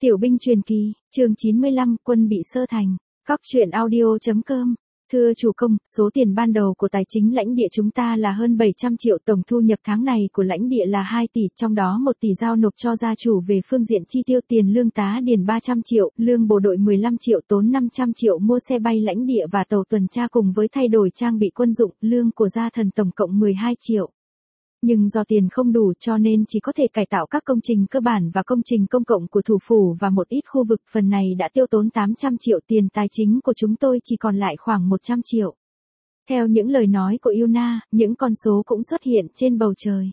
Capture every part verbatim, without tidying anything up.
Tiểu binh truyền kỳ, chương chín mươi lăm, quân bị sơ thành. Cóc truyện audio chấm com. Thưa chủ công, số tiền ban đầu của tài chính lãnh địa chúng ta là hơn bảy trăm triệu, tổng thu nhập tháng này của lãnh địa là hai tỷ, trong đó một tỷ giao nộp cho gia chủ về phương diện chi tiêu tiền lương tá điền ba trăm triệu, lương bộ đội mười lăm triệu, tốn năm trăm triệu mua xe bay lãnh địa và tàu tuần tra cùng với thay đổi trang bị quân dụng, lương của gia thần tổng cộng mười hai triệu. Nhưng do tiền không đủ cho nên chỉ có thể cải tạo các công trình cơ bản và công trình công cộng của thủ phủ và một ít khu vực, phần này đã tiêu tốn tám trăm triệu, tiền tài chính của chúng tôi chỉ còn lại khoảng một trăm triệu. Theo những lời nói của Yuna, những con số cũng xuất hiện trên bầu trời.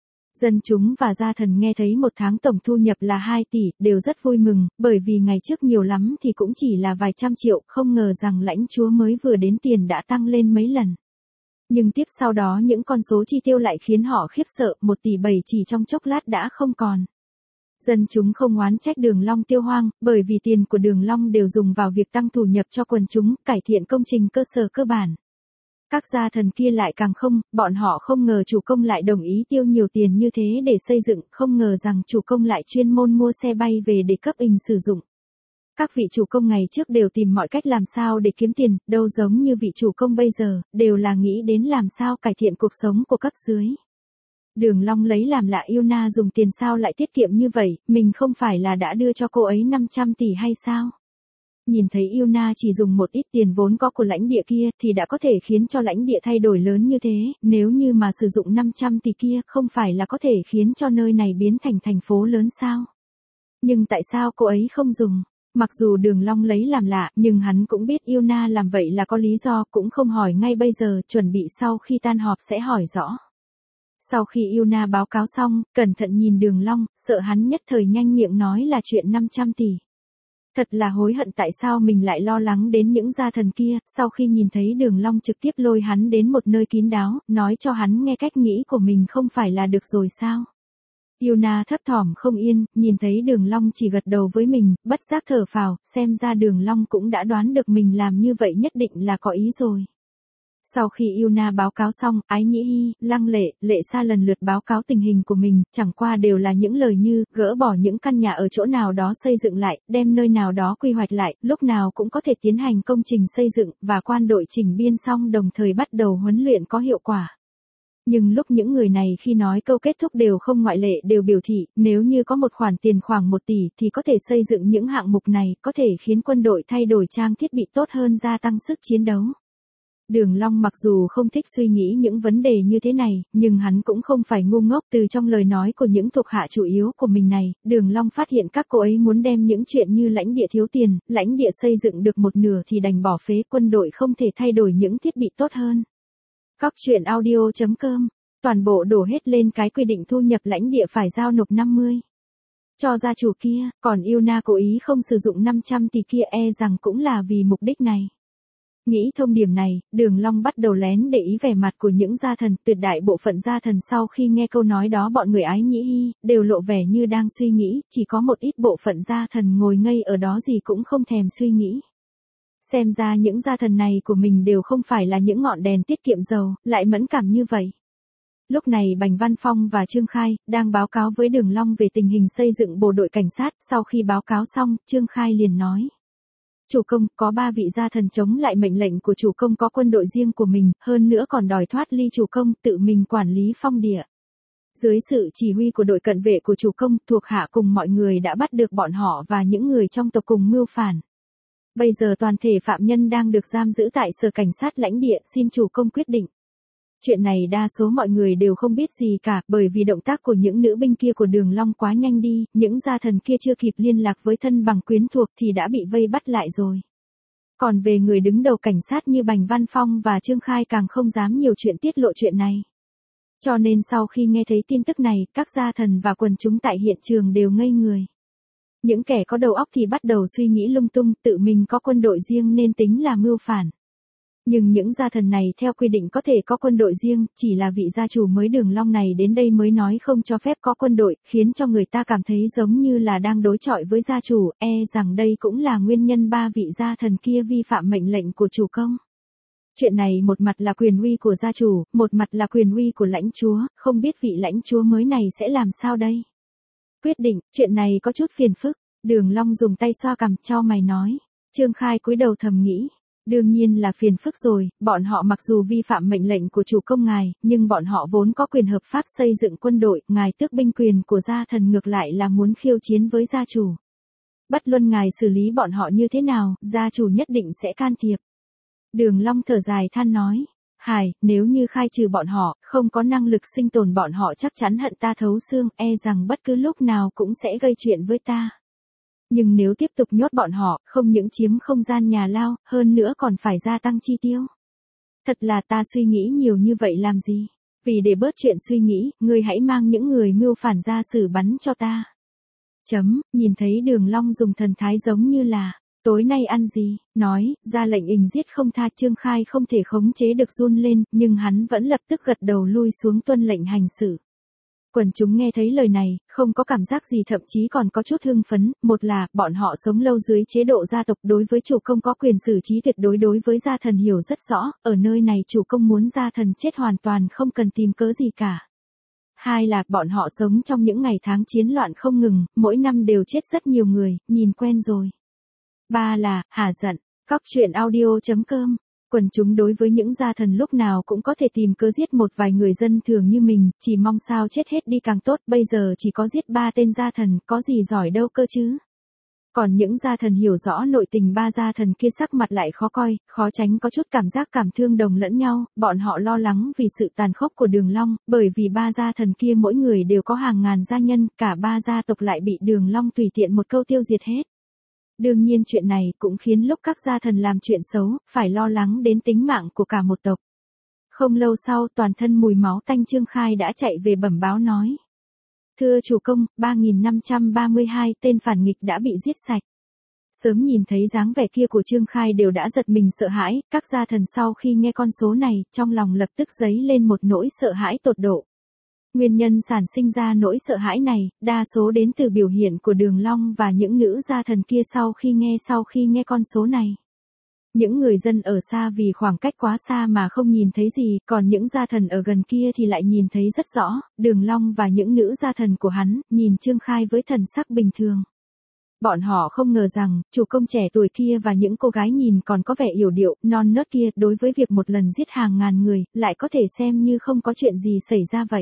Dân chúng và gia thần nghe thấy một tháng tổng thu nhập là hai tỷ, đều rất vui mừng, bởi vì ngày trước nhiều lắm thì cũng chỉ là vài trăm triệu, không ngờ rằng lãnh chúa mới vừa đến tiền đã tăng lên mấy lần. Nhưng tiếp sau đó những con số chi tiêu lại khiến họ khiếp sợ, một tỷ bảy chỉ trong chốc lát đã không còn. Dân chúng không oán trách Đường Long tiêu hoang, bởi vì tiền của Đường Long đều dùng vào việc tăng thu nhập cho quần chúng, cải thiện công trình cơ sở cơ bản. Các gia thần kia lại càng không, bọn họ không ngờ chủ công lại đồng ý tiêu nhiều tiền như thế để xây dựng, không ngờ rằng chủ công lại chuyên môn mua xe bay về để cấp ình sử dụng. Các vị chủ công ngày trước đều tìm mọi cách làm sao để kiếm tiền, đâu giống như vị chủ công bây giờ, đều là nghĩ đến làm sao cải thiện cuộc sống của cấp dưới. Đường Long lấy làm lạ Yuna dùng tiền sao lại tiết kiệm như vậy, mình không phải là đã đưa cho cô ấy năm trăm tỷ hay sao? Nhìn thấy Yuna chỉ dùng một ít tiền vốn có của lãnh địa kia thì đã có thể khiến cho lãnh địa thay đổi lớn như thế, nếu như mà sử dụng năm trăm tỷ kia không phải là có thể khiến cho nơi này biến thành thành phố lớn sao? Nhưng tại sao cô ấy không dùng? Mặc dù Đường Long lấy làm lạ, nhưng hắn cũng biết Yuna làm vậy là có lý do, cũng không hỏi ngay bây giờ, chuẩn bị sau khi tan họp sẽ hỏi rõ. Sau khi Yuna báo cáo xong, cẩn thận nhìn Đường Long, sợ hắn nhất thời nhanh miệng nói là chuyện năm trăm tỷ. Thật là hối hận tại sao mình lại lo lắng đến những gia thần kia, sau khi nhìn thấy Đường Long trực tiếp lôi hắn đến một nơi kín đáo, nói cho hắn nghe cách nghĩ của mình không phải là được rồi sao? Yuna thấp thỏm không yên, nhìn thấy Đường Long chỉ gật đầu với mình, bất giác thở phào, xem ra Đường Long cũng đã đoán được mình làm như vậy nhất định là có ý rồi. Sau khi Yuna báo cáo xong, Ái Nhĩ Hy, Lăng Lệ, Lệ Sa lần lượt báo cáo tình hình của mình, chẳng qua đều là những lời như, gỡ bỏ những căn nhà ở chỗ nào đó xây dựng lại, đem nơi nào đó quy hoạch lại, lúc nào cũng có thể tiến hành công trình xây dựng, và quan đội chỉnh biên xong đồng thời bắt đầu huấn luyện có hiệu quả. Nhưng lúc những người này khi nói câu kết thúc đều không ngoại lệ đều biểu thị, nếu như có một khoản tiền khoảng một tỷ thì có thể xây dựng những hạng mục này, có thể khiến quân đội thay đổi trang thiết bị tốt hơn, gia tăng sức chiến đấu. Đường Long mặc dù không thích suy nghĩ những vấn đề như thế này, nhưng hắn cũng không phải ngu ngốc, từ trong lời nói của những thuộc hạ chủ yếu của mình này, Đường Long phát hiện các cô ấy muốn đem những chuyện như lãnh địa thiếu tiền, lãnh địa xây dựng được một nửa thì đành bỏ phế, quân đội không thể thay đổi những thiết bị tốt hơn. Cóc truyện audio chấm com, toàn bộ đổ hết lên cái quy định thu nhập lãnh địa phải giao nộp năm mươi cho gia chủ kia, còn Yuna cố ý không sử dụng năm trăm tỷ kia e rằng cũng là vì mục đích này. Nghĩ thông điểm này, Đường Long bắt đầu lén để ý vẻ mặt của những gia thần, tuyệt đại bộ phận gia thần sau khi nghe câu nói đó bọn người Ái Nhĩ Hy, đều lộ vẻ như đang suy nghĩ, chỉ có một ít bộ phận gia thần ngồi ngây ở đó gì cũng không thèm suy nghĩ. Xem ra những gia thần này của mình đều không phải là những ngọn đèn tiết kiệm dầu, lại mẫn cảm như vậy. Lúc này Bành Văn Phong và Trương Khai, đang báo cáo với Đường Long về tình hình xây dựng bộ đội cảnh sát, sau khi báo cáo xong, Trương Khai liền nói. Chủ công, có ba vị gia thần chống lại mệnh lệnh của chủ công, có quân đội riêng của mình, hơn nữa còn đòi thoát ly chủ công, tự mình quản lý phong địa. Dưới sự chỉ huy của đội cận vệ của chủ công, thuộc hạ cùng mọi người đã bắt được bọn họ và những người trong tộc cùng mưu phản. Bây giờ toàn thể phạm nhân đang được giam giữ tại sở cảnh sát lãnh địa, xin chủ công quyết định. Chuyện này đa số mọi người đều không biết gì cả, bởi vì động tác của những nữ binh kia của Đường Long quá nhanh đi, những gia thần kia chưa kịp liên lạc với thân bằng quyến thuộc thì đã bị vây bắt lại rồi. Còn về người đứng đầu cảnh sát như Bành Văn Phong và Trương Khai càng không dám nhiều chuyện tiết lộ chuyện này. Cho nên sau khi nghe thấy tin tức này, các gia thần và quần chúng tại hiện trường đều ngây người. Những kẻ có đầu óc thì bắt đầu suy nghĩ lung tung, tự mình có quân đội riêng nên tính là mưu phản. Nhưng những gia thần này theo quy định có thể có quân đội riêng, chỉ là vị gia chủ mới Đường Long này đến đây mới nói không cho phép có quân đội, khiến cho người ta cảm thấy giống như là đang đối chọi với gia chủ, e rằng đây cũng là nguyên nhân ba vị gia thần kia vi phạm mệnh lệnh của chủ công. Chuyện này một mặt là quyền uy của gia chủ, một mặt là quyền uy của lãnh chúa, không biết vị lãnh chúa mới này sẽ làm sao đây. Quyết định, chuyện này có chút phiền phức. Đường Long dùng tay xoa cằm chau mày nói. Trương Khai cúi đầu thầm nghĩ. Đương nhiên là phiền phức rồi, bọn họ mặc dù vi phạm mệnh lệnh của chủ công ngài, nhưng bọn họ vốn có quyền hợp pháp xây dựng quân đội, ngài tước binh quyền của gia thần ngược lại là muốn khiêu chiến với gia chủ. Bất luận ngài xử lý bọn họ như thế nào, gia chủ nhất định sẽ can thiệp. Đường Long thở dài than nói. Hải, nếu như khai trừ bọn họ, không có năng lực sinh tồn bọn họ chắc chắn hận ta thấu xương, e rằng bất cứ lúc nào cũng sẽ gây chuyện với ta. Nhưng nếu tiếp tục nhốt bọn họ, không những chiếm không gian nhà lao, hơn nữa còn phải gia tăng chi tiêu. Thật là ta suy nghĩ nhiều như vậy làm gì? Vì để bớt chuyện suy nghĩ, ngươi hãy mang những người mưu phản ra xử bắn cho ta. Chấm, nhìn thấy Đường Long dùng thần thái giống như là, tối nay ăn gì, nói, ra lệnh ình giết không tha. Trương Khai không thể khống chế được run lên, nhưng hắn vẫn lập tức gật đầu lui xuống tuân lệnh hành xử. Quần chúng nghe thấy lời này, không có cảm giác gì, thậm chí còn có chút hưng phấn. Một là, bọn họ sống lâu dưới chế độ gia tộc, đối với chủ công có quyền xử trí tuyệt đối, đối với gia thần hiểu rất rõ, ở nơi này chủ công muốn gia thần chết hoàn toàn không cần tìm cớ gì cả. Hai là, bọn họ sống trong những ngày tháng chiến loạn không ngừng, mỗi năm đều chết rất nhiều người, nhìn quen rồi. Ba là, hả giận. Cóc truyện audio chấm com. Quần chúng đối với những gia thần lúc nào cũng có thể tìm cớ giết một vài người dân thường như mình, chỉ mong sao chết hết đi càng tốt, bây giờ chỉ có giết ba tên gia thần, có gì giỏi đâu cơ chứ. Còn những gia thần hiểu rõ nội tình ba gia thần kia sắc mặt lại khó coi, khó tránh có chút cảm giác cảm thương đồng lẫn nhau, bọn họ lo lắng vì sự tàn khốc của Đường Long, bởi vì ba gia thần kia mỗi người đều có hàng ngàn gia nhân, cả ba gia tộc lại bị Đường Long tùy tiện một câu tiêu diệt hết. Đương nhiên chuyện này cũng khiến lúc các gia thần làm chuyện xấu, phải lo lắng đến tính mạng của cả một tộc. Không lâu sau, toàn thân mùi máu tanh, Trương Khai đã chạy về bẩm báo nói. Thưa chủ công, ba nghìn năm trăm ba mươi hai tên phản nghịch đã bị giết sạch. Sớm nhìn thấy dáng vẻ kia của Trương Khai đều đã giật mình sợ hãi, các gia thần sau khi nghe con số này, trong lòng lập tức dấy lên một nỗi sợ hãi tột độ. Nguyên nhân sản sinh ra nỗi sợ hãi này, đa số đến từ biểu hiện của Đường Long và những nữ gia thần kia sau khi nghe sau khi nghe con số này. Những người dân ở xa vì khoảng cách quá xa mà không nhìn thấy gì, còn những gia thần ở gần kia thì lại nhìn thấy rất rõ, Đường Long và những nữ gia thần của hắn, nhìn Trương Khai với thần sắc bình thường. Bọn họ không ngờ rằng, chủ công trẻ tuổi kia và những cô gái nhìn còn có vẻ yểu điệu, non nớt kia, đối với việc một lần giết hàng ngàn người, lại có thể xem như không có chuyện gì xảy ra vậy.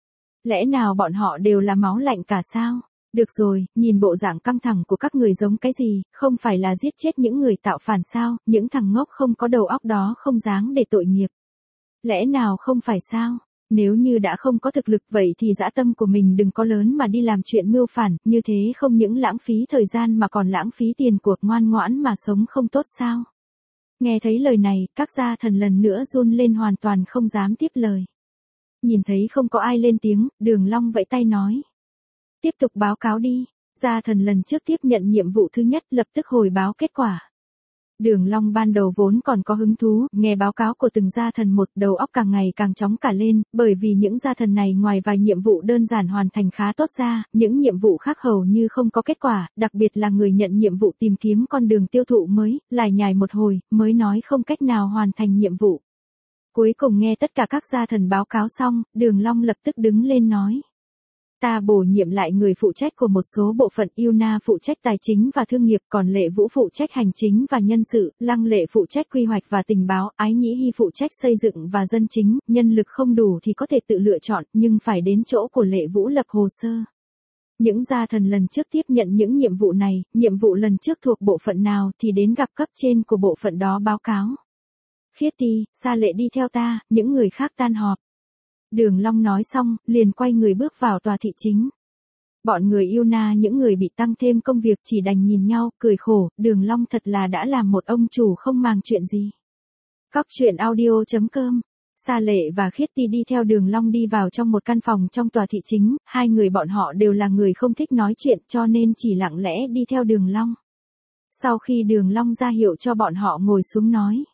Lẽ nào bọn họ đều là máu lạnh cả sao? Được rồi, nhìn bộ dạng căng thẳng của các người giống cái gì, không phải là giết chết những người tạo phản sao, những thằng ngốc không có đầu óc đó không dáng để tội nghiệp. Lẽ nào không phải sao? Nếu như đã không có thực lực vậy thì dã tâm của mình đừng có lớn mà đi làm chuyện mưu phản, như thế không những lãng phí thời gian mà còn lãng phí tiền của, ngoan ngoãn mà sống không tốt sao? Nghe thấy lời này, các gia thần lần nữa run lên hoàn toàn không dám tiếp lời. Nhìn thấy không có ai lên tiếng, Đường Long vẫy tay nói. Tiếp tục báo cáo đi. Gia thần lần trước tiếp nhận nhiệm vụ thứ nhất lập tức hồi báo kết quả. Đường Long ban đầu vốn còn có hứng thú, nghe báo cáo của từng gia thần một, đầu óc càng ngày càng chóng cả lên, bởi vì những gia thần này ngoài vài nhiệm vụ đơn giản hoàn thành khá tốt ra, những nhiệm vụ khác hầu như không có kết quả, đặc biệt là người nhận nhiệm vụ tìm kiếm con đường tiêu thụ mới, lải nhải một hồi, mới nói không cách nào hoàn thành nhiệm vụ. Cuối cùng nghe tất cả các gia thần báo cáo xong, Đường Long lập tức đứng lên nói. Ta bổ nhiệm lại người phụ trách của một số bộ phận, Yêu Na phụ trách tài chính và thương nghiệp, còn Lệ Vũ phụ trách hành chính và nhân sự, Lăng Lệ phụ trách quy hoạch và tình báo, Ái Nhĩ Hy phụ trách xây dựng và dân chính, nhân lực không đủ thì có thể tự lựa chọn, nhưng phải đến chỗ của Lệ Vũ lập hồ sơ. Những gia thần lần trước tiếp nhận những nhiệm vụ này, nhiệm vụ lần trước thuộc bộ phận nào thì đến gặp cấp trên của bộ phận đó báo cáo. Khiết Ti, Sa Lệ đi theo ta, những người khác tan họp. Đường Long nói xong, liền quay người bước vào tòa thị chính. Bọn người Yêu Na, những người bị tăng thêm công việc chỉ đành nhìn nhau, cười khổ, Đường Long thật là đã làm một ông chủ không màng chuyện gì. Cóc truyện audio chấm com. Sa Lệ và Khiết Ti đi theo Đường Long đi vào trong một căn phòng trong tòa thị chính, hai người bọn họ đều là người không thích nói chuyện cho nên chỉ lặng lẽ đi theo Đường Long. Sau khi Đường Long ra hiệu cho bọn họ ngồi xuống nói.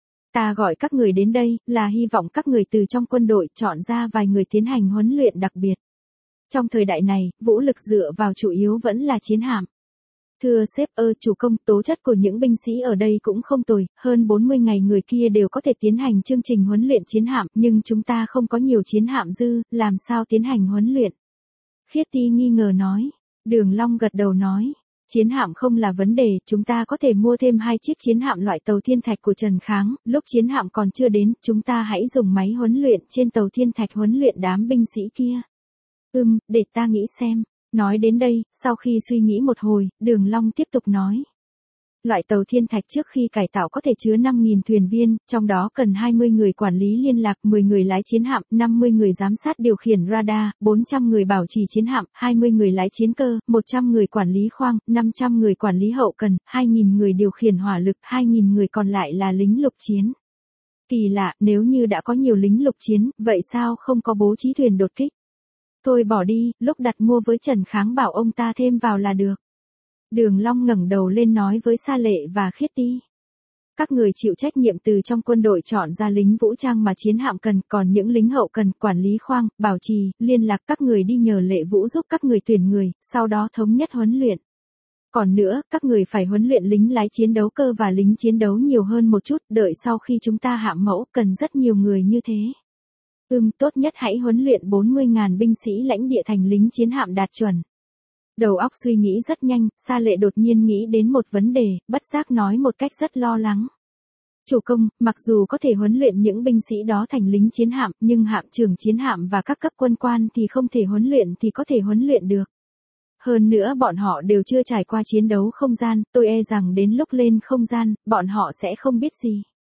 Ta gọi các người đến đây, là hy vọng các người từ trong quân đội chọn ra vài người tiến hành huấn luyện đặc biệt. Trong thời đại này, vũ lực dựa vào chủ yếu vẫn là chiến hạm. Thưa sếp ơ, chủ công, tố chất của những binh sĩ ở đây cũng không tồi, hơn bốn mươi ngày người kia đều có thể tiến hành chương trình huấn luyện chiến hạm, nhưng chúng ta không có nhiều chiến hạm dư, làm sao tiến hành huấn luyện? Khiết Ti nghi ngờ nói. Đường Long gật đầu nói. Chiến hạm không là vấn đề, chúng ta có thể mua thêm hai chiếc chiến hạm loại tàu thiên thạch của Trần Kháng, lúc chiến hạm còn chưa đến, chúng ta hãy dùng máy huấn luyện trên tàu thiên thạch huấn luyện đám binh sĩ kia. Ừm, để ta nghĩ xem. Nói đến đây, sau khi suy nghĩ một hồi, Đường Long tiếp tục nói. Loại tàu thiên thạch trước khi cải tạo có thể chứa năm nghìn thuyền viên, trong đó cần hai mươi người quản lý liên lạc, mười người lái chiến hạm, năm mươi người giám sát điều khiển radar, bốn trăm người bảo trì chiến hạm, hai mươi người lái chiến cơ, một trăm người quản lý khoang, năm trăm người quản lý hậu cần, hai nghìn người điều khiển hỏa lực, hai nghìn người còn lại là lính lục chiến. Kỳ lạ, nếu như đã có nhiều lính lục chiến, vậy sao không có bố trí thuyền đột kích? Thôi bỏ đi, lúc đặt mua với Trần Kháng bảo ông ta thêm vào là được. Đường Long ngẩng đầu lên nói với Sa Lệ và Khiết Ti. Các người chịu trách nhiệm từ trong quân đội chọn ra lính vũ trang mà chiến hạm cần, còn những lính hậu cần, quản lý khoang, bảo trì, liên lạc các người đi nhờ Lệ Vũ giúp các người tuyển người, sau đó thống nhất huấn luyện. Còn nữa, các người phải huấn luyện lính lái chiến đấu cơ và lính chiến đấu nhiều hơn một chút, đợi sau khi chúng ta hạ mẫu, cần rất nhiều người như thế. Ừm, tốt nhất hãy huấn luyện bốn mươi nghìn binh sĩ lãnh địa thành lính chiến hạm đạt chuẩn. Đầu óc suy nghĩ rất nhanh, Sa Lệ đột nhiên nghĩ đến một vấn đề, bất giác nói một cách rất lo lắng. Chủ công, mặc dù có thể huấn luyện những binh sĩ đó thành lính chiến hạm, nhưng hạm trưởng chiến hạm và các cấp quân quan thì không thể huấn luyện thì có thể huấn luyện được. Hơn nữa bọn họ đều chưa trải qua chiến đấu không gian, tôi e rằng đến lúc lên không gian, bọn họ sẽ không biết gì.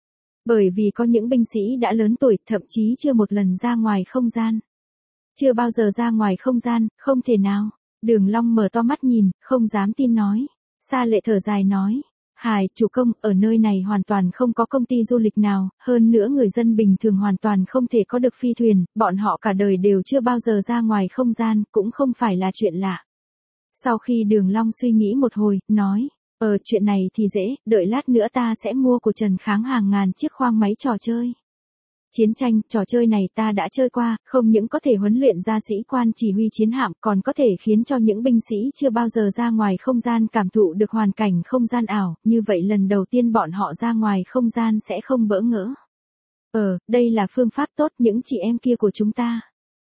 Bởi vì có những binh sĩ đã lớn tuổi, thậm chí chưa một lần ra ngoài không gian. Chưa bao giờ ra ngoài không gian, không thể nào. Đường Long mở to mắt nhìn, không dám tin nói. Sa Lệ thở dài nói. Hài, chủ công, ở nơi này hoàn toàn không có công ty du lịch nào, hơn nữa người dân bình thường hoàn toàn không thể có được phi thuyền, bọn họ cả đời đều chưa bao giờ ra ngoài không gian, cũng không phải là chuyện lạ. Sau khi Đường Long suy nghĩ một hồi, nói. Ờ, chuyện này thì dễ, đợi lát nữa ta sẽ mua của Trần Kháng hàng ngàn chiếc khoang máy trò chơi. Chiến tranh, trò chơi này ta đã chơi qua, không những có thể huấn luyện ra sĩ quan chỉ huy chiến hạm, còn có thể khiến cho những binh sĩ chưa bao giờ ra ngoài không gian cảm thụ được hoàn cảnh không gian ảo, như vậy lần đầu tiên bọn họ ra ngoài không gian sẽ không bỡ ngỡ. Ờ, đây là phương pháp tốt, những chị em kia của chúng ta.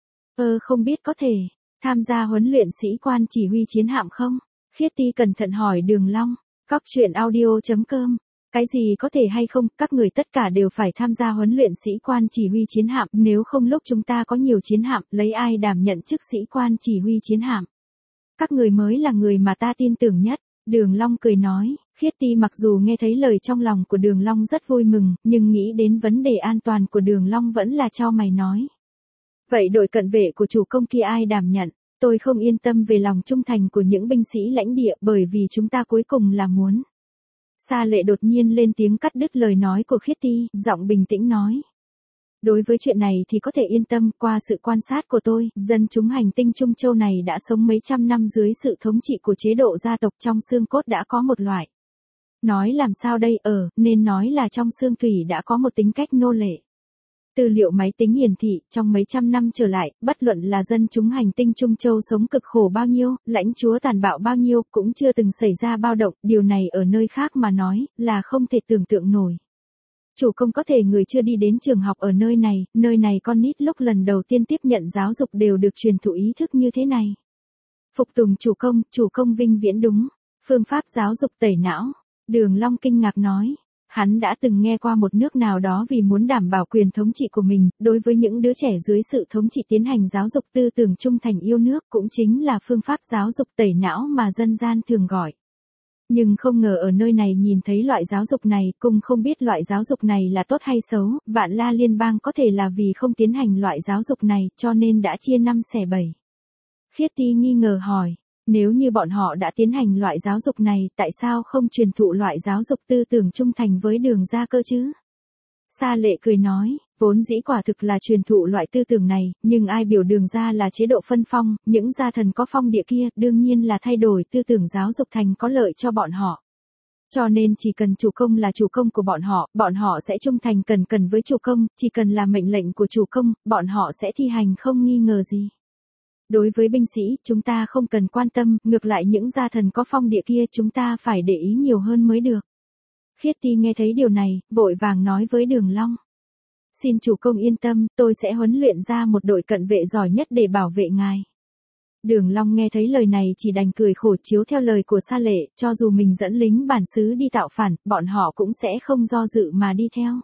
Ờ, không biết có thể tham gia huấn luyện sĩ quan chỉ huy chiến hạm không? Khiết Ti cẩn thận hỏi Đường Long. Cóc truyện audio chấm com. Cái gì có thể hay không, các người tất cả đều phải tham gia huấn luyện sĩ quan chỉ huy chiến hạm, nếu không lúc chúng ta có nhiều chiến hạm, lấy ai đảm nhận chức sĩ quan chỉ huy chiến hạm. Các người mới là người mà ta tin tưởng nhất. Đường Long cười nói. Khiết Ti mặc dù nghe thấy lời trong lòng của Đường Long rất vui mừng, nhưng nghĩ đến vấn đề an toàn của Đường Long vẫn là chau mày nói. Vậy đội cận vệ của chủ công kia ai đảm nhận? Tôi không yên tâm về lòng trung thành của những binh sĩ lãnh địa, bởi vì chúng ta cuối cùng là muốn. Sa Lệ đột nhiên lên tiếng cắt đứt lời nói của Khiết Ti, giọng bình tĩnh nói. Đối với chuyện này thì có thể yên tâm, qua sự quan sát của tôi, dân chúng hành tinh Trung Châu này đã sống mấy trăm năm dưới sự thống trị của chế độ gia tộc, trong xương cốt đã có một loại. Nói làm sao đây, ở, nên nói là trong xương thủy đã có một tính cách nô lệ. Tư liệu máy tính hiển thị, trong mấy trăm năm trở lại, bất luận là dân chúng hành tinh Trung Châu sống cực khổ bao nhiêu, lãnh chúa tàn bạo bao nhiêu, cũng chưa từng xảy ra bao động, điều này ở nơi khác mà nói, là không thể tưởng tượng nổi. Chủ công có thể người chưa đi đến trường học ở nơi này, nơi này con nít lúc lần đầu tiên tiếp nhận giáo dục đều được truyền thụ ý thức như thế này. Phục tùng chủ công, chủ công vinh viễn đúng. Phương pháp giáo dục tẩy não. Đường Long kinh ngạc nói. Hắn đã từng nghe qua một nước nào đó vì muốn đảm bảo quyền thống trị của mình, đối với những đứa trẻ dưới sự thống trị tiến hành giáo dục tư tưởng trung thành yêu nước, cũng chính là phương pháp giáo dục tẩy não mà dân gian thường gọi. Nhưng không ngờ ở nơi này nhìn thấy loại giáo dục này, cũng không biết loại giáo dục này là tốt hay xấu, Vạn La Liên bang có thể là vì không tiến hành loại giáo dục này, cho nên đã chia năm xẻ bảy. Khiết Ti nghi ngờ hỏi. Nếu như bọn họ đã tiến hành loại giáo dục này, tại sao không truyền thụ loại giáo dục tư tưởng trung thành với Đường gia cơ chứ? Sa Lệ cười nói, vốn dĩ quả thực là truyền thụ loại tư tưởng này, nhưng ai biểu Đường gia là chế độ phân phong, những gia thần có phong địa kia, đương nhiên là thay đổi tư tưởng giáo dục thành có lợi cho bọn họ. Cho nên chỉ cần chủ công là chủ công của bọn họ, bọn họ sẽ trung thành cần cần với chủ công, chỉ cần là mệnh lệnh của chủ công, bọn họ sẽ thi hành không nghi ngờ gì. Đối với binh sĩ, chúng ta không cần quan tâm, ngược lại những gia thần có phong địa kia chúng ta phải để ý nhiều hơn mới được. Khiết Ti nghe thấy điều này, vội vàng nói với Đường Long. Xin chủ công yên tâm, tôi sẽ huấn luyện ra một đội cận vệ giỏi nhất để bảo vệ ngài. Đường Long nghe thấy lời này chỉ đành cười khổ, chiếu theo lời của Sa Lệ, cho dù mình dẫn lính bản xứ đi tạo phản, bọn họ cũng sẽ không do dự mà đi theo.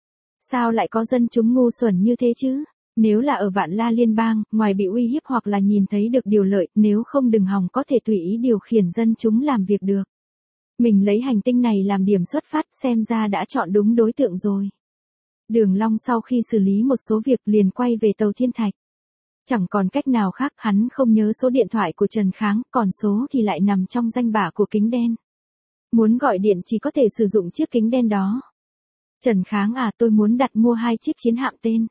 Sao lại có dân chúng ngu xuẩn như thế chứ? Nếu là ở Vạn La Liên bang, ngoài bị uy hiếp hoặc là nhìn thấy được điều lợi, nếu không đừng hòng có thể tùy ý điều khiển dân chúng làm việc được. Mình lấy hành tinh này làm điểm xuất phát, xem ra đã chọn đúng đối tượng rồi. Đường Long sau khi xử lý một số việc liền quay về tàu Thiên Thạch. Chẳng còn cách nào khác, hắn không nhớ số điện thoại của Trần Kháng, còn số thì lại nằm trong danh bạ của kính đen. Muốn gọi điện chỉ có thể sử dụng chiếc kính đen đó. Trần Kháng à, tôi muốn đặt mua hai chiếc chiến hạm tên.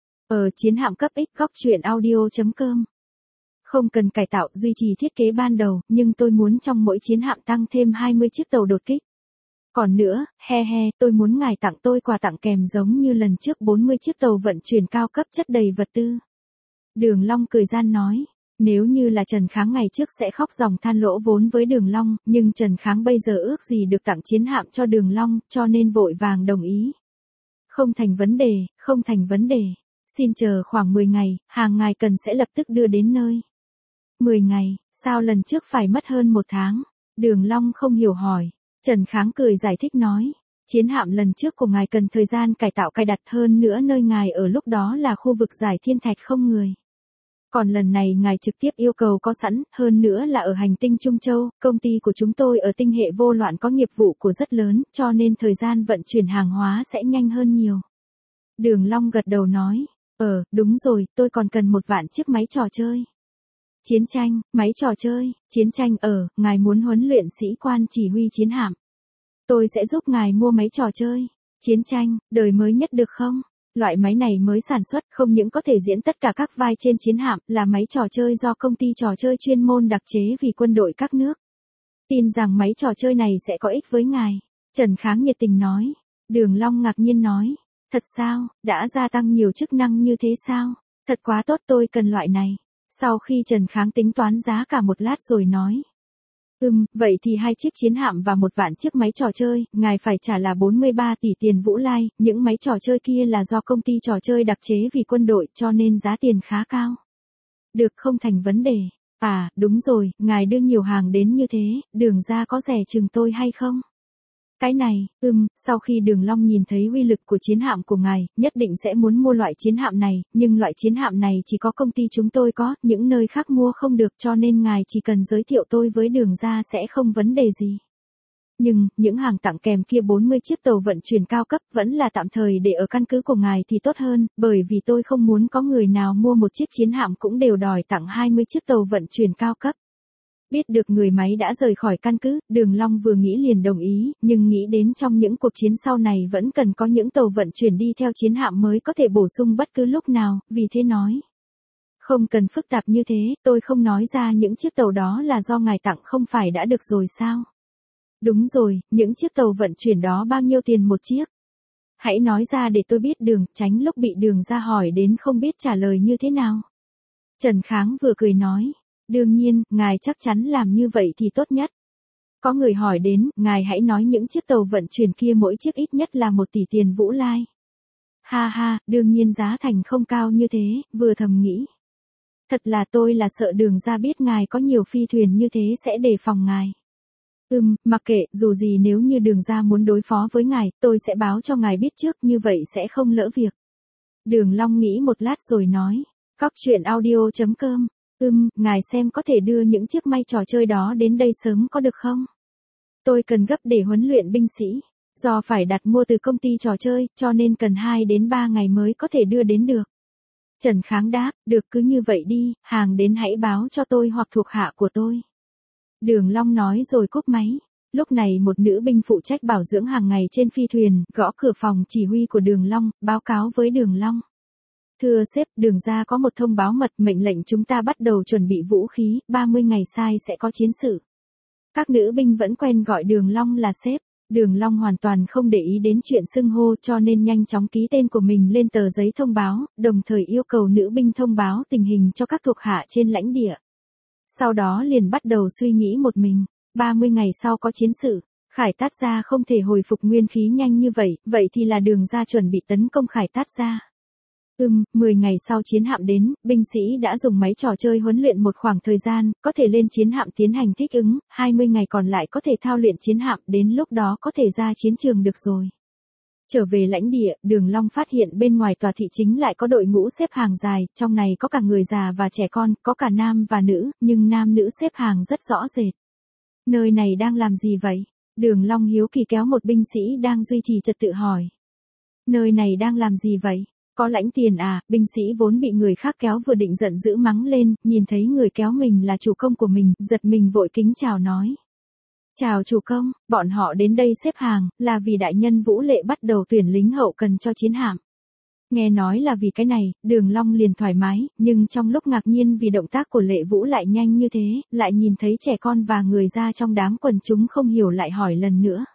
Ở chiến hạm cấp X, góc truyện audio chấm com. Không cần cải tạo, duy trì thiết kế ban đầu, nhưng tôi muốn trong mỗi chiến hạm tăng thêm hai mươi chiếc tàu đột kích. Còn nữa, he he, tôi muốn ngài tặng tôi quà tặng kèm giống như lần trước bốn mươi chiếc tàu vận chuyển cao cấp chất đầy vật tư. Đường Long cười gian nói, nếu như là Trần Kháng ngày trước sẽ khóc ròng than lỗ vốn với Đường Long, nhưng Trần Kháng bây giờ ước gì được tặng chiến hạm cho Đường Long, cho nên vội vàng đồng ý. Không thành vấn đề, không thành vấn đề. Xin chờ khoảng mười ngày, hàng ngài cần sẽ lập tức đưa đến nơi. mười ngày, sao lần trước phải mất hơn một tháng? Đường Long không hiểu hỏi. Trần Kháng cười giải thích nói, chiến hạm lần trước của ngài cần thời gian cải tạo cài đặt, hơn nữa nơi ngài ở lúc đó là khu vực Giải Thiên Thạch không người. Còn lần này ngài trực tiếp yêu cầu có sẵn, hơn nữa là ở hành tinh Trung Châu, công ty của chúng tôi ở tinh hệ vô loạn có nghiệp vụ của rất lớn, cho nên thời gian vận chuyển hàng hóa sẽ nhanh hơn nhiều. Đường Long gật đầu nói, ờ, đúng rồi, tôi còn cần một vạn chiếc máy trò chơi. Chiến tranh, máy trò chơi, chiến tranh ở, ngài muốn huấn luyện sĩ quan chỉ huy chiến hạm. Tôi sẽ giúp ngài mua máy trò chơi. Chiến tranh, đời mới nhất được không? Loại máy này mới sản xuất, không những có thể diễn tất cả các vai trên chiến hạm, là máy trò chơi do công ty trò chơi chuyên môn đặc chế vì quân đội các nước. Tin rằng máy trò chơi này sẽ có ích với ngài. Trần Kháng nhiệt tình nói. Đường Long ngạc nhiên nói. Thật sao, đã gia tăng nhiều chức năng như thế sao? Thật quá tốt, tôi cần loại này. Sau khi Trần Kháng tính toán giá cả một lát rồi nói. Ừm, vậy thì hai chiếc chiến hạm và một vạn chiếc máy trò chơi, ngài phải trả là bốn mươi ba tỷ tiền Vũ Lai, những máy trò chơi kia là do công ty trò chơi đặc chế vì quân đội cho nên giá tiền khá cao. Được, không thành vấn đề. À, đúng rồi, ngài đưa nhiều hàng đến như thế, Đường ra có rẻ chừng tôi hay không? Cái này, ừm, sau khi Đường Long nhìn thấy uy lực của chiến hạm của ngài, nhất định sẽ muốn mua loại chiến hạm này, nhưng loại chiến hạm này chỉ có công ty chúng tôi có, những nơi khác mua không được, cho nên ngài chỉ cần giới thiệu tôi với Đường ra sẽ không vấn đề gì. Nhưng, những hàng tặng kèm kia bốn mươi chiếc tàu vận chuyển cao cấp vẫn là tạm thời để ở căn cứ của ngài thì tốt hơn, bởi vì tôi không muốn có người nào mua một chiếc chiến hạm cũng đều đòi tặng hai mươi chiếc tàu vận chuyển cao cấp. Biết được người máy đã rời khỏi căn cứ, Đường Long vừa nghĩ liền đồng ý, nhưng nghĩ đến trong những cuộc chiến sau này vẫn cần có những tàu vận chuyển đi theo chiến hạm mới có thể bổ sung bất cứ lúc nào, vì thế nói. Không cần phức tạp như thế, tôi không nói ra những chiếc tàu đó là do ngài tặng không phải đã được rồi sao? Đúng rồi, những chiếc tàu vận chuyển đó bao nhiêu tiền một chiếc? Hãy nói ra để tôi biết đường, tránh lúc bị Đường ra hỏi đến không biết trả lời như thế nào. Trần Kháng vừa cười nói. Đương nhiên, ngài chắc chắn làm như vậy thì tốt nhất. Có người hỏi đến, ngài hãy nói những chiếc tàu vận chuyển kia mỗi chiếc ít nhất là một tỷ tiền Vũ Lai. Ha ha, đương nhiên giá thành không cao như thế, vừa thầm nghĩ. Thật là tôi là sợ Đường ra biết ngài có nhiều phi thuyền như thế sẽ đề phòng ngài. Ừm, mặc kệ, dù gì nếu như Đường ra muốn đối phó với ngài, tôi sẽ báo cho ngài biết trước, như vậy sẽ không lỡ việc. Đường Long nghĩ một lát rồi nói. Góc truyện audio chấm com. Ừm, ngài xem có thể đưa những chiếc máy trò chơi đó đến đây sớm có được không? Tôi cần gấp để huấn luyện binh sĩ. Do phải đặt mua từ công ty trò chơi, cho nên cần hai đến ba ngày mới có thể đưa đến được. Trần Kháng đáp, được cứ như vậy đi, hàng đến hãy báo cho tôi hoặc thuộc hạ của tôi. Đường Long nói rồi cúp máy. Lúc này một nữ binh phụ trách bảo dưỡng hàng ngày trên phi thuyền, gõ cửa phòng chỉ huy của Đường Long, báo cáo với Đường Long. Thưa sếp, Đường ra có một thông báo mật, mệnh lệnh chúng ta bắt đầu chuẩn bị vũ khí, ba mươi ngày sai sẽ có chiến sự. Các nữ binh vẫn quen gọi Đường Long là sếp. Đường Long hoàn toàn không để ý đến chuyện xưng hô cho nên nhanh chóng ký tên của mình lên tờ giấy thông báo, đồng thời yêu cầu nữ binh thông báo tình hình cho các thuộc hạ trên lãnh địa. Sau đó liền bắt đầu suy nghĩ một mình, ba mươi ngày sau có chiến sự, Khải Tát Gia không thể hồi phục nguyên khí nhanh như vậy, vậy thì là Đường ra chuẩn bị tấn công Khải Tát Gia. Ừm, mười ngày sau chiến hạm đến, binh sĩ đã dùng máy trò chơi huấn luyện một khoảng thời gian, có thể lên chiến hạm tiến hành thích ứng, hai mươi ngày còn lại có thể thao luyện chiến hạm, đến lúc đó có thể ra chiến trường được rồi. Trở về lãnh địa, Đường Long phát hiện bên ngoài tòa thị chính lại có đội ngũ xếp hàng dài, trong này có cả người già và trẻ con, có cả nam và nữ, nhưng nam nữ xếp hàng rất rõ rệt. Nơi này đang làm gì vậy? Đường Long hiếu kỳ kéo một binh sĩ đang duy trì trật tự hỏi. Nơi này đang làm gì vậy? Có lãnh tiền à? Binh sĩ vốn bị người khác kéo vừa định giận dữ mắng lên, nhìn thấy người kéo mình là chủ công của mình, giật mình vội kính chào nói. Chào chủ công, bọn họ đến đây xếp hàng, là vì đại nhân Vũ Lệ bắt đầu tuyển lính hậu cần cho chiến hạm. Nghe nói là vì cái này, Đường Long liền thoải mái, nhưng trong lúc ngạc nhiên vì động tác của Lệ Vũ lại nhanh như thế, lại nhìn thấy trẻ con và người già trong đám quần chúng không hiểu lại hỏi lần nữa.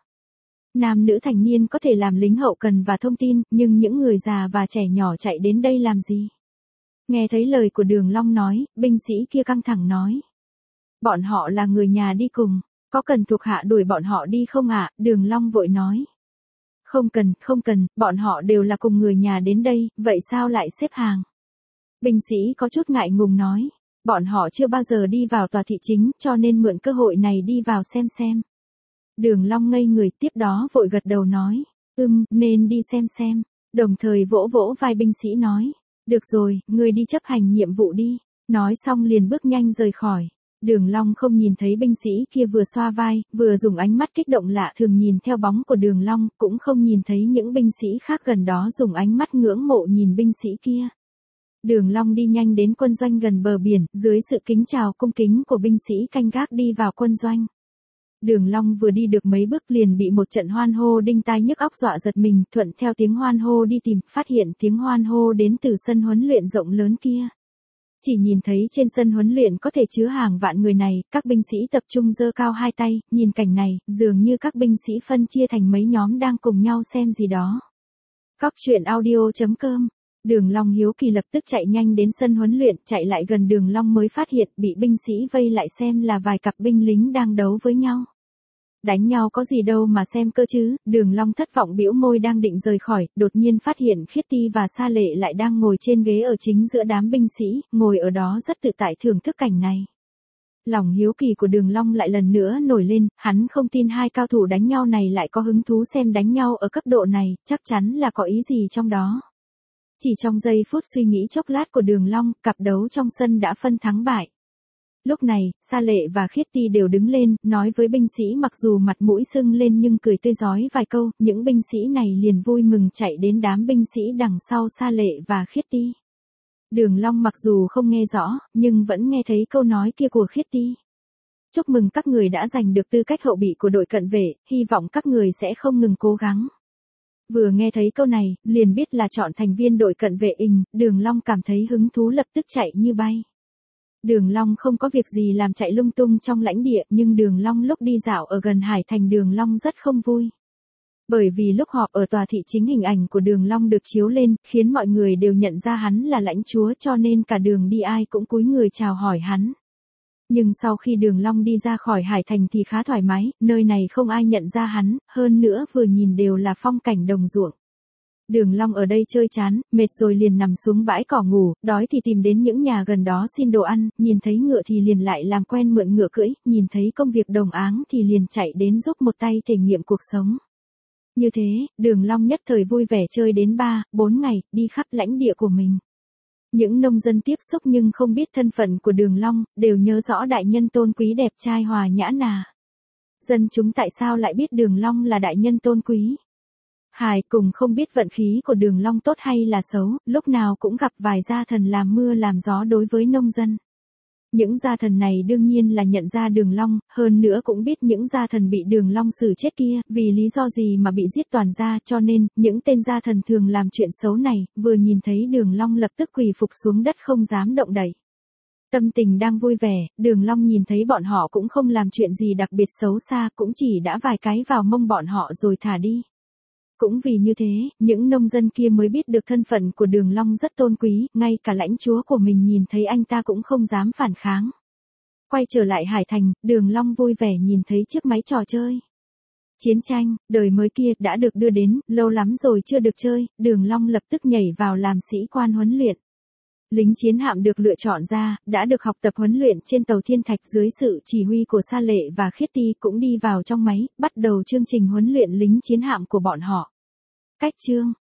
Nam nữ thành niên có thể làm lính hậu cần và thông tin, nhưng những người già và trẻ nhỏ chạy đến đây làm gì? Nghe thấy lời của Đường Long nói, binh sĩ kia căng thẳng nói. Bọn họ là người nhà đi cùng, có cần thuộc hạ đuổi bọn họ đi không ạ? À? Đường Long vội nói. Không cần, không cần, bọn họ đều là cùng người nhà đến đây, vậy sao lại xếp hàng? Binh sĩ có chút ngại ngùng nói. Bọn họ chưa bao giờ đi vào tòa thị chính, cho nên mượn cơ hội này đi vào xem xem. Đường Long ngây người, tiếp đó vội gật đầu nói. Ừm, nên đi xem xem. Đồng thời vỗ vỗ vai binh sĩ nói. Được rồi, ngươi đi chấp hành nhiệm vụ đi. Nói xong liền bước nhanh rời khỏi. Đường Long không nhìn thấy binh sĩ kia vừa xoa vai, vừa dùng ánh mắt kích động lạ thường nhìn theo bóng của Đường Long, cũng không nhìn thấy những binh sĩ khác gần đó dùng ánh mắt ngưỡng mộ nhìn binh sĩ kia. Đường Long đi nhanh đến quân doanh gần bờ biển, dưới sự kính chào cung kính của binh sĩ canh gác đi vào quân doanh. Đường Long vừa đi được mấy bước liền bị một trận hoan hô đinh tai nhức óc dọa giật mình, thuận theo tiếng hoan hô đi tìm, phát hiện tiếng hoan hô đến từ sân huấn luyện rộng lớn kia. Chỉ nhìn thấy trên sân huấn luyện có thể chứa hàng vạn người này, các binh sĩ tập trung giơ cao hai tay, nhìn cảnh này, dường như các binh sĩ phân chia thành mấy nhóm đang cùng nhau xem gì đó. Cóc truyện audio chấm com. Đường Long hiếu kỳ lập tức chạy nhanh đến sân huấn luyện, chạy lại gần Đường Long mới phát hiện bị binh sĩ vây lại xem là vài cặp binh lính đang đấu với nhau. Đánh nhau có gì đâu mà xem cơ chứ? Đường Long thất vọng bĩu môi đang định rời khỏi, đột nhiên phát hiện Khiết Ti và Sa Lệ lại đang ngồi trên ghế ở chính giữa đám binh sĩ, ngồi ở đó rất tự tại thưởng thức cảnh này. Lòng hiếu kỳ của Đường Long lại lần nữa nổi lên, hắn không tin hai cao thủ đánh nhau này lại có hứng thú xem đánh nhau ở cấp độ này, chắc chắn là có ý gì trong đó. Chỉ trong giây phút suy nghĩ chốc lát của Đường Long, cặp đấu trong sân đã phân thắng bại. Lúc này, Sa Lệ và Khiết Ti đều đứng lên, nói với binh sĩ mặc dù mặt mũi sưng lên nhưng cười tươi rói vài câu, những binh sĩ này liền vui mừng chạy đến đám binh sĩ đằng sau Sa Lệ và Khiết Ti. Đường Long mặc dù không nghe rõ, nhưng vẫn nghe thấy câu nói kia của Khiết Ti. Chúc mừng các người đã giành được tư cách hậu bị của đội cận vệ, hy vọng các người sẽ không ngừng cố gắng. Vừa nghe thấy câu này, liền biết là chọn thành viên đội cận vệ ình, Đường Long cảm thấy hứng thú lập tức chạy như bay. Đường Long không có việc gì làm chạy lung tung trong lãnh địa, nhưng Đường Long lúc đi dạo ở gần Hải Thành Đường Long rất không vui. Bởi vì lúc họp ở tòa thị chính hình ảnh của Đường Long được chiếu lên, khiến mọi người đều nhận ra hắn là lãnh chúa cho nên cả đường đi ai cũng cúi người chào hỏi hắn. Nhưng sau khi Đường Long đi ra khỏi Hải Thành thì khá thoải mái, nơi này không ai nhận ra hắn, hơn nữa vừa nhìn đều là phong cảnh đồng ruộng. Đường Long ở đây chơi chán, mệt rồi liền nằm xuống bãi cỏ ngủ, đói thì tìm đến những nhà gần đó xin đồ ăn, nhìn thấy ngựa thì liền lại làm quen mượn ngựa cưỡi, nhìn thấy công việc đồng áng thì liền chạy đến giúp một tay thể nghiệm cuộc sống. Như thế, Đường Long nhất thời vui vẻ chơi đến ba, bốn ngày, đi khắp lãnh địa của mình. Những nông dân tiếp xúc nhưng không biết thân phận của Đường Long, đều nhớ rõ đại nhân tôn quý đẹp trai hòa nhã nà. Dân chúng tại sao lại biết Đường Long là đại nhân tôn quý? Hải cùng không biết vận khí của Đường Long tốt hay là xấu, lúc nào cũng gặp vài gia thần làm mưa làm gió đối với nông dân. Những gia thần này đương nhiên là nhận ra Đường Long, hơn nữa cũng biết những gia thần bị Đường Long xử chết kia, vì lý do gì mà bị giết toàn gia, cho nên, những tên gia thần thường làm chuyện xấu này, vừa nhìn thấy Đường Long lập tức quỳ phục xuống đất không dám động đậy. Tâm tình đang vui vẻ, Đường Long nhìn thấy bọn họ cũng không làm chuyện gì đặc biệt xấu xa, cũng chỉ đã vài cái vào mông bọn họ rồi thả đi. Cũng vì như thế, những nông dân kia mới biết được thân phận của Đường Long rất tôn quý, ngay cả lãnh chúa của mình nhìn thấy anh ta cũng không dám phản kháng. Quay trở lại Hải Thành, Đường Long vui vẻ nhìn thấy chiếc máy trò chơi. Chiến tranh, đời mới kia đã được đưa đến, lâu lắm rồi chưa được chơi, Đường Long lập tức nhảy vào làm sĩ quan huấn luyện. Lính chiến hạm được lựa chọn ra, đã được học tập huấn luyện trên tàu Thiên Thạch dưới sự chỉ huy của Sa Lệ và Khiết Ti cũng đi vào trong máy, bắt đầu chương trình huấn luyện lính chiến hạm của bọn họ. Cách chương